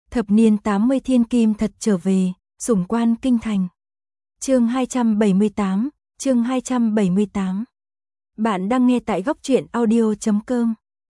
Thập niên 80 thiên kim thật trở về, sủng quan kinh thành. Chương 278, chương 278. Bạn đang nghe tại góc truyện audio.com.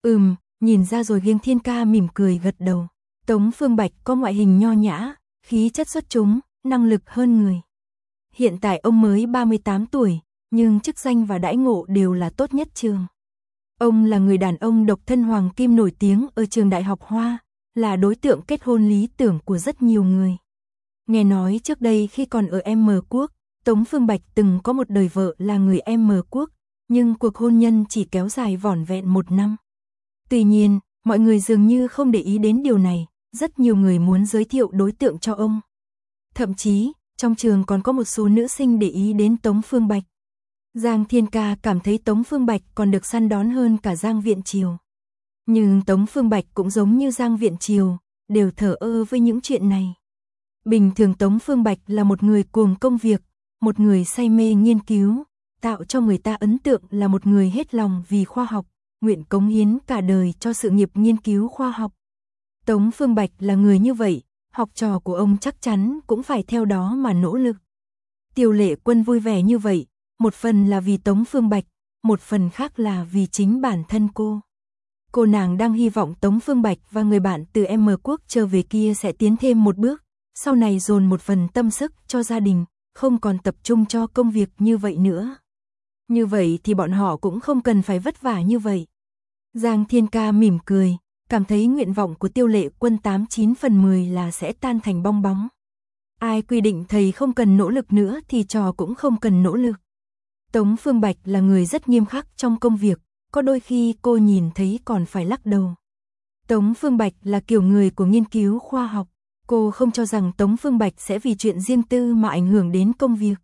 Nhìn ra rồi. Giang Thiên Ca mỉm cười gật đầu. Tống Phương Bạch có ngoại hình nho nhã, khí chất xuất chúng, năng lực hơn người. Hiện tại ông mới 38 tuổi, nhưng chức danh và đãi ngộ đều là tốt nhất trường. Ông là người đàn ông độc thân hoàng kim nổi tiếng ở trường Đại học Hoa, là đối tượng kết hôn lý tưởng của rất nhiều người. Nghe nói trước đây khi còn ở M Quốc, Tống Phương Bạch từng có một đời vợ là người M Quốc, nhưng cuộc hôn nhân chỉ kéo dài vỏn vẹn 1 năm. Tuy nhiên, mọi người dường như không để ý đến điều này, rất nhiều người muốn giới thiệu đối tượng cho ông. Thậm chí, trong trường còn có một số nữ sinh để ý đến Tống Phương Bạch. Giang Thiên Ca cảm thấy Tống Phương Bạch còn được săn đón hơn cả Giang Viện Triều. Nhưng Tống Phương Bạch cũng giống như Giang Viện Triều, đều thờ ơ với những chuyện này. Bình thường Tống Phương Bạch là một người cuồng công việc, một người say mê nghiên cứu, tạo cho người ta ấn tượng là một người hết lòng vì khoa học, nguyện cống hiến cả đời cho sự nghiệp nghiên cứu khoa học. Tống Phương Bạch là người như vậy, học trò của ông chắc chắn cũng phải theo đó mà nỗ lực. Tiêu Lệ Quân vui vẻ như vậy, một phần là vì Tống Phương Bạch, một phần khác là vì chính bản thân cô. Cô nàng đang hy vọng Tống Phương Bạch và người bạn từ M Quốc trở về kia sẽ tiến thêm một bước, sau này dồn một phần tâm sức cho gia đình, không còn tập trung cho công việc như vậy nữa. Như vậy thì bọn họ cũng không cần phải vất vả như vậy. Giang Thiên Ca mỉm cười, cảm thấy nguyện vọng của Tiêu Lệ Quân 89 phần 10 là sẽ tan thành bong bóng. Ai quy định thầy không cần nỗ lực nữa thì trò cũng không cần nỗ lực. Tống Phương Bạch là người rất nghiêm khắc trong công việc, có đôi khi cô nhìn thấy còn phải lắc đầu. Tống Phương Bạch là kiểu người của nghiên cứu khoa học, cô không cho rằng Tống Phương Bạch sẽ vì chuyện riêng tư mà ảnh hưởng đến công việc.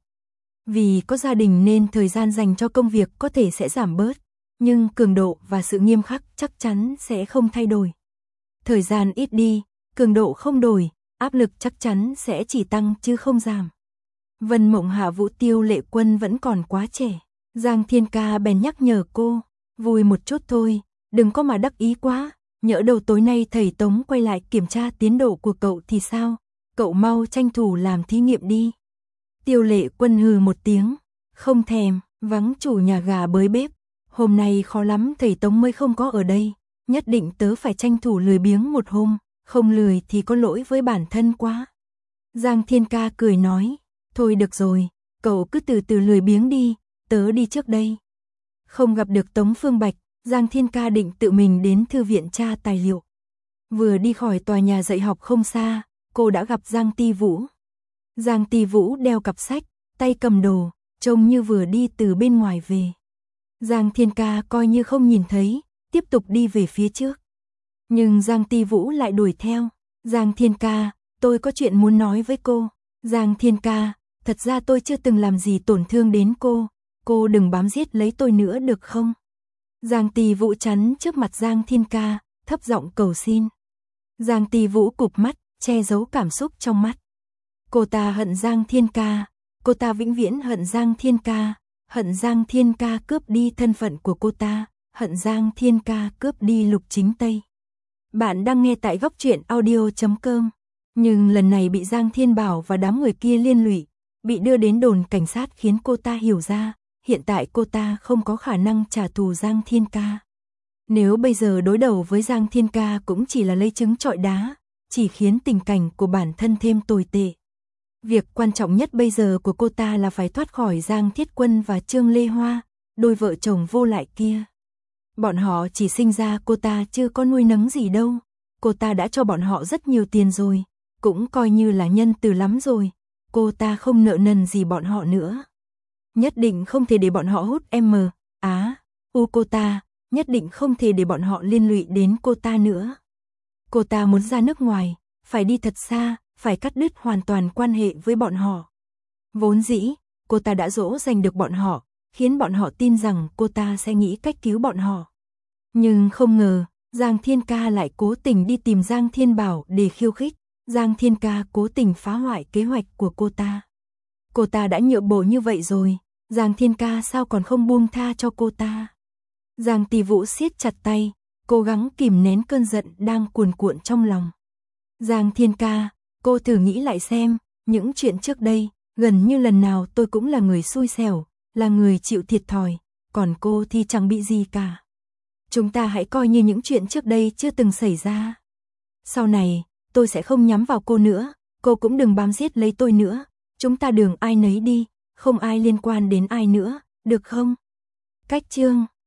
Vì có gia đình nên thời gian dành cho công việc có thể sẽ giảm bớt, nhưng cường độ và sự nghiêm khắc chắc chắn sẽ không thay đổi. Thời gian ít đi, cường độ không đổi, áp lực chắc chắn sẽ chỉ tăng chứ không giảm. Vân Mộng Hạ Vũ Tiêu Lệ Quân vẫn còn quá trẻ. Giang Thiên Ca bèn nhắc nhở cô, vui một chút thôi, đừng có mà đắc ý quá, nhỡ đầu tối nay thầy Tống quay lại kiểm tra tiến độ của cậu thì sao, cậu mau tranh thủ làm thí nghiệm đi. Tiêu Lệ Quân hừ một tiếng, không thèm, vắng chủ nhà gà bới bếp, hôm nay khó lắm thầy Tống mới không có ở đây, nhất định tớ phải tranh thủ lười biếng một hôm, không lười thì có lỗi với bản thân quá. Giang Thiên Ca cười nói, thôi được rồi, cậu cứ từ từ lười biếng đi, tớ đi trước đây. Không gặp được Tống Phương Bạch, Giang Thiên Ca định tự mình đến thư viện tra tài liệu. Vừa đi khỏi tòa nhà dạy học không xa, cô đã gặp Giang Ti Vũ. Giang Ti Vũ đeo cặp sách, tay cầm đồ, trông như vừa đi từ bên ngoài về. Giang Thiên Ca coi như không nhìn thấy, tiếp tục đi về phía trước. Nhưng Giang Ti Vũ lại đuổi theo. Giang Thiên Ca, tôi có chuyện muốn nói với cô. Giang Thiên Ca, thật ra tôi chưa từng làm gì tổn thương đến cô đừng bám giết lấy tôi nữa được không? Giang Ti Vũ chắn trước mặt Giang Thiên Ca, thấp giọng cầu xin. Giang Ti Vũ cụp mắt, che giấu cảm xúc trong mắt. Cô ta hận Giang Thiên Ca, cô ta vĩnh viễn hận Giang Thiên Ca, hận Giang Thiên Ca cướp đi thân phận của cô ta, hận Giang Thiên Ca cướp đi Lục Chính Tây. Bạn đang nghe tại góc truyện audio.com. Nhưng lần này bị Giang Thiên Bảo và đám người kia liên lụy, bị đưa đến đồn cảnh sát khiến cô ta hiểu ra, hiện tại cô ta không có khả năng trả thù Giang Thiên Ca. Nếu bây giờ đối đầu với Giang Thiên Ca cũng chỉ là lấy trứng trọi đá, chỉ khiến tình cảnh của bản thân thêm tồi tệ. Việc quan trọng nhất bây giờ của cô ta là phải thoát khỏi Giang Thiết Quân và Trương Lê Hoa, đôi vợ chồng vô lại kia. Bọn họ chỉ sinh ra cô ta chưa có nuôi nấng gì đâu, cô ta đã cho bọn họ rất nhiều tiền rồi, cũng coi như là nhân từ lắm rồi, cô ta không nợ nần gì bọn họ nữa. Nhất định không thể để bọn họ hút cô ta, nhất định không thể để bọn họ liên lụy đến cô ta nữa. Cô ta muốn ra nước ngoài, phải đi thật xa, phải cắt đứt hoàn toàn quan hệ với bọn họ. Vốn dĩ, cô ta đã dỗ dành được bọn họ, khiến bọn họ tin rằng cô ta sẽ nghĩ cách cứu bọn họ. Nhưng không ngờ, Giang Thiên Ca lại cố tình đi tìm Giang Thiên Bảo để khiêu khích, Giang Thiên Ca cố tình phá hoại kế hoạch của cô ta. Cô ta đã nhượng bộ như vậy rồi, Giang Thiên Ca sao còn không buông tha cho cô ta. Giang Ti Vũ siết chặt tay, cố gắng kìm nén cơn giận đang cuồn cuộn trong lòng. Giang Thiên ca, cô thử nghĩ lại xem, những chuyện trước đây, gần như lần nào tôi cũng là người xui xẻo, là người chịu thiệt thòi, còn cô thì chẳng bị gì cả. Chúng ta hãy coi như những chuyện trước đây chưa từng xảy ra. Sau này, tôi sẽ không nhắm vào cô nữa, cô cũng đừng bám giết lấy tôi nữa, chúng ta đường ai nấy đi, không ai liên quan đến ai nữa, được không? Cách chương